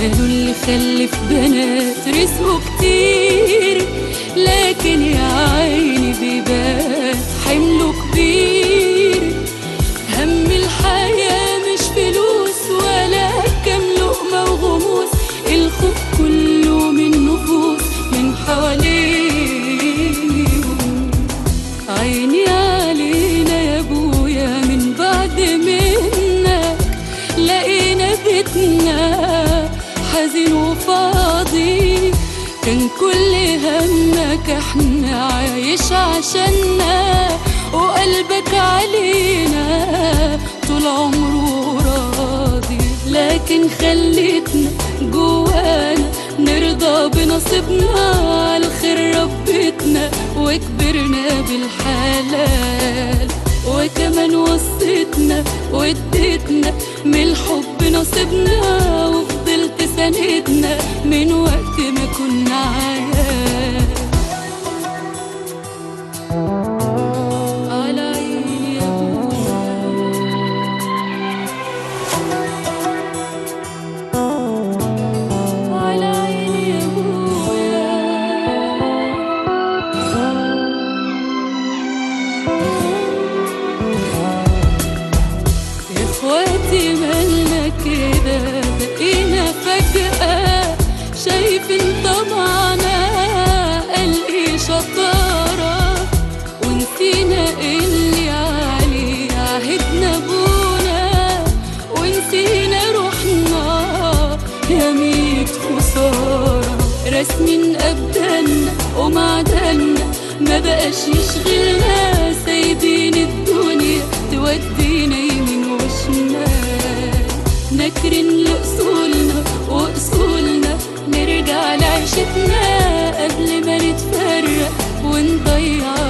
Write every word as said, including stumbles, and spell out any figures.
قالوا اللي خلف بنات رزقه كتير، لكن يا عيني بيبان حمله كبير. هم الحياة مش فلوس ولا كام لقمة وغموس، الخوف كله من نفوس من حواليهم. عيني علينا يا ابويا من بعد منك، لقينا بيتنا حزين وفاضي. كان كل همك احنا عايش عشاننا، وقلبك علينا طول عمره راضي. لكن خليتنا جوانا نرضى بنصيبنا، عالخير ربتنا وكبرنا بالحلال. وكمان وصيتنا واديتنا من الحب نصيبنا، وفضلت ساندنا من وقت ما كنا عيال. على عيني يا ابويا، على عيني يا ابويا. يا اخواتي مالنا كده بقينا فجأة شايفين طمعنا قال ايه شطارة، ونسينا اللي عليه عهدنا ابونا، ونسينا روحنا يا ميت خسارة. راسمين أبداننا ومعدننا ما بقاش يشغلنا، سايبين الدنيا تودينا يمين وشمال. ناكرين لأصولنا وأصولنا نرجع لعيشتنا قبل ما نتفرق ونضيع